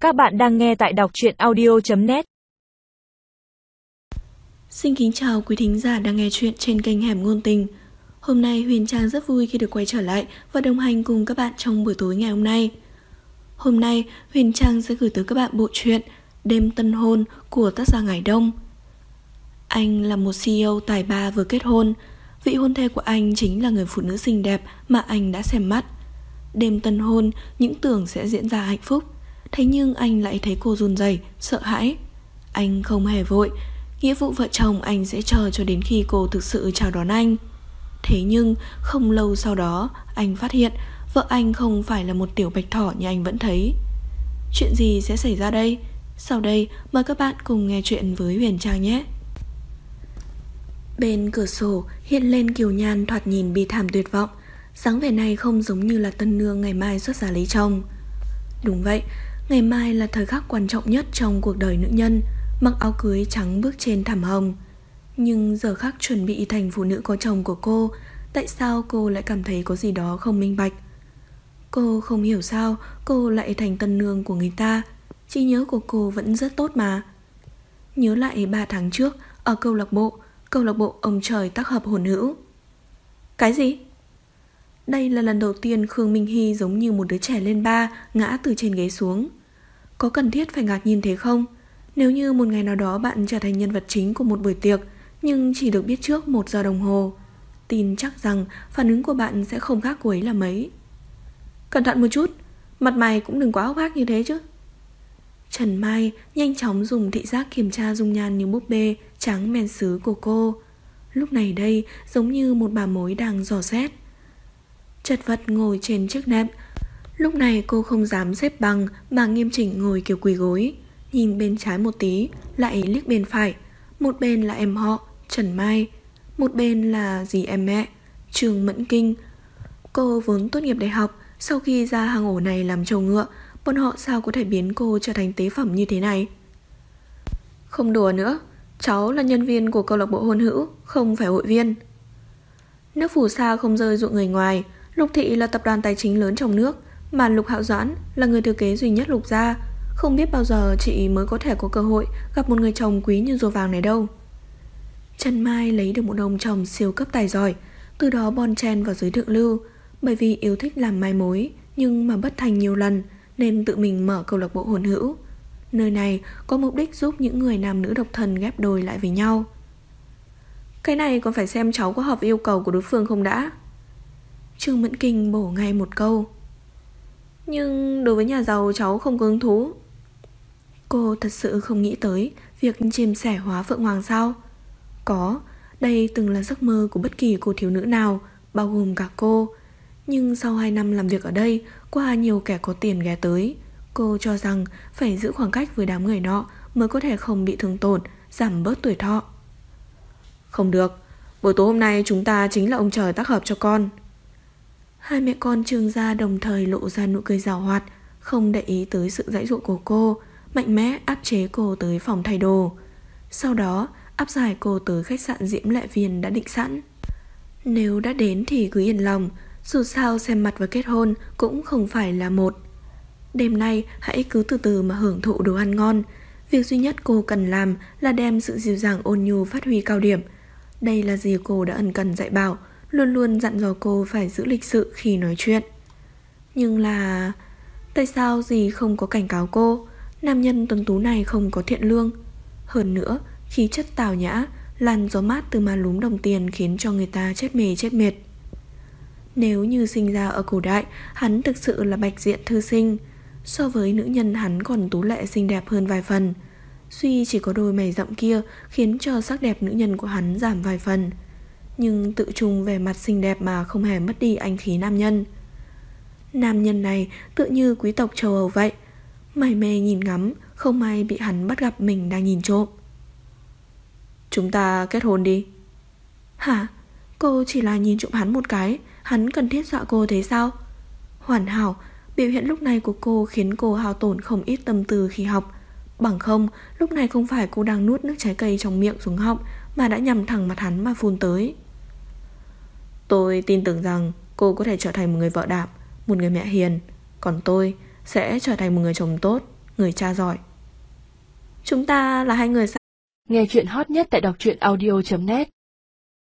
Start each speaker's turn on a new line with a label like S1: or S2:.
S1: Các bạn đang nghe tại đọc truyện audio.net.
S2: Xin kính chào quý thính giả đang nghe chuyện trên kênh Hẻm Ngôn Tình. Hôm nay Huyền Trang rất vui khi được quay trở lại và đồng hành cùng các bạn trong buổi tối ngày hôm nay. Hôm nay Huyền Trang sẽ gửi tới các bạn bộ truyện Đêm Tân Hôn của tác giả Ngải Đông. Anh là một CEO tài ba vừa kết hôn. Vị hôn thê của anh chính là người phụ nữ xinh đẹp mà anh đã xem mắt. Đêm tân hôn, những tưởng sẽ diễn ra hạnh phúc, thế nhưng anh lại thấy cô run rẩy, sợ hãi. Anh không hề vội, nghĩa vụ vợ chồng anh sẽ chờ cho đến khi cô thực sự chào đón anh. Thế nhưng không lâu sau đó, anh phát hiện vợ anh không phải là một tiểu bạch thỏ như anh vẫn thấy. Chuyện gì sẽ xảy ra đây? Sau đây mời các bạn cùng nghe chuyện với Huyền Trang nhé. Bên cửa sổ hiện lên Kiều Nhan thoạt nhìn bi thảm tuyệt vọng. Dáng vẻ này không giống như là tân nương ngày mai xuất giá lấy chồng. Đúng vậy, ngày mai là thời khắc quan trọng nhất trong cuộc đời nữ nhân. Mặc áo cưới trắng bước trên thảm hồng. Nhưng giờ khắc chuẩn bị thành phụ nữ có chồng của cô, tại sao cô lại cảm thấy có gì đó không minh bạch? Cô không hiểu sao cô lại thành tân nương của người ta. Trí nhớ của cô vẫn rất tốt mà. Nhớ lại 3 tháng trước ở câu lạc bộ ông trời tác hợp hồn hữu. Cái gì? Đây là lần đầu tiên Khương Minh Hy giống như một đứa trẻ lên ba, ngã từ trên ghế xuống. Có cần thiết phải ngạc nhiên thế không? Nếu như một ngày nào đó bạn trở thành nhân vật chính của một buổi tiệc, nhưng chỉ được biết trước 1 giờ đồng hồ, tin chắc rằng phản ứng của bạn sẽ không khác cô ấy là mấy. Cẩn thận một chút, mặt mày cũng đừng quá hốc hác như thế chứ. Trần Mai nhanh chóng dùng thị giác kiểm tra dung nhan như búp bê trắng men sứ của cô. Lúc này đây giống như một bà mối đang dò xét. Chật vật ngồi trên chiếc nệm. Lúc này cô không dám xếp bằng mà nghiêm chỉnh ngồi kiểu quỳ gối, nhìn bên trái một tí, lại liếc bên phải. Một bên là em họ Trần Mai, một bên là dì em mẹ Trương Mẫn Kinh. Cô vốn tốt nghiệp đại học, sau khi ra hang ổ này làm trâu ngựa, bọn họ sao có thể biến cô trở thành tế phẩm như thế này? Không đùa nữa, cháu là nhân viên của câu lạc bộ hôn hữu, không phải hội viên. Nước phù sa không rơi ruộng người ngoài. Lục Thị là tập đoàn tài chính lớn trong nước, mà Lục Hạo Doãn là người thừa kế duy nhất Lục gia. Không biết bao giờ chị mới có thể có cơ hội gặp một người chồng quý như rùa vàng này đâu. Trần Mai lấy được một ông chồng siêu cấp tài giỏi, từ đó bon chen vào giới thượng lưu. Bởi vì yêu thích làm mai mối nhưng mà bất thành nhiều lần, nên tự mình mở câu lạc bộ hôn hữu. Nơi này có mục đích giúp những người nam nữ độc thân ghép đôi lại với nhau. Cái này còn phải xem cháu có hợp với yêu cầu của đối phương không đã. Trương Mẫn Kinh bổ ngay một câu. Nhưng đối với nhà giàu cháu không có hứng thú. Cô thật sự không nghĩ tới việc chim sẻ hóa phượng hoàng sao? Có, đây từng là giấc mơ của bất kỳ cô thiếu nữ nào, bao gồm cả cô. Nhưng sau 2 năm làm việc ở đây, qua nhiều kẻ có tiền ghé tới, cô cho rằng phải giữ khoảng cách với đám người nọ mới có thể không bị thương tổn, giảm bớt tuổi thọ. Không được, buổi tối hôm nay chúng ta chính là ông trời tác hợp cho con. Hai mẹ con Trương gia đồng thời lộ ra nụ cười giảo hoạt, không để ý tới sự giãy giụa của cô, mạnh mẽ áp chế cô tới phòng thay đồ. Sau đó áp giải cô tới khách sạn Diễm Lệ Viên đã định sẵn. Nếu đã đến thì cứ yên lòng, dù sao xem mặt và kết hôn cũng không phải là một. Đêm nay hãy cứ từ từ mà hưởng thụ đồ ăn ngon. Việc duy nhất cô cần làm là đem sự dịu dàng ôn nhu phát huy cao điểm. Đây là gì cô đã ân cần dạy bảo, luôn luôn dặn dò cô phải giữ lịch sự khi nói chuyện. Nhưng là... tại sao dì không có cảnh cáo cô? Nam nhân tuấn tú này không có thiện lương. Hơn nữa, khí chất tào nhã, làn gió mát từ má lúm đồng tiền khiến cho người ta chết mê chết mệt. Nếu như sinh ra ở cổ đại, hắn thực sự là bạch diện thư sinh. So với nữ nhân hắn còn tú lệ xinh đẹp hơn vài phần. Duy chỉ có đôi mày rậm kia khiến cho sắc đẹp nữ nhân của hắn giảm vài phần. Nhưng tự chung về mặt xinh đẹp mà không hề mất đi anh khí nam nhân. Nam nhân này tựa như quý tộc châu Âu vậy, mải mê nhìn ngắm, không ai bị hắn bắt gặp mình đang nhìn trộm. Chúng ta kết hôn đi. Hả? Cô chỉ là nhìn trộm hắn một cái, hắn cần thiết dọa cô thế sao? Hoàn hảo, biểu hiện lúc này của cô khiến cô hao tổn không ít tâm tư khi học. Bằng không, lúc này không phải cô đang nuốt nước trái cây trong miệng xuống họng, mà đã nhằm thẳng mặt hắn mà phun tới. Tôi tin tưởng rằng cô có thể trở thành một người vợ đảm, một người mẹ hiền, còn tôi sẽ trở thành một người chồng tốt, người cha giỏi. Chúng ta là hai người.
S1: Nghe chuyện hot nhất tại đọc truyện audio.net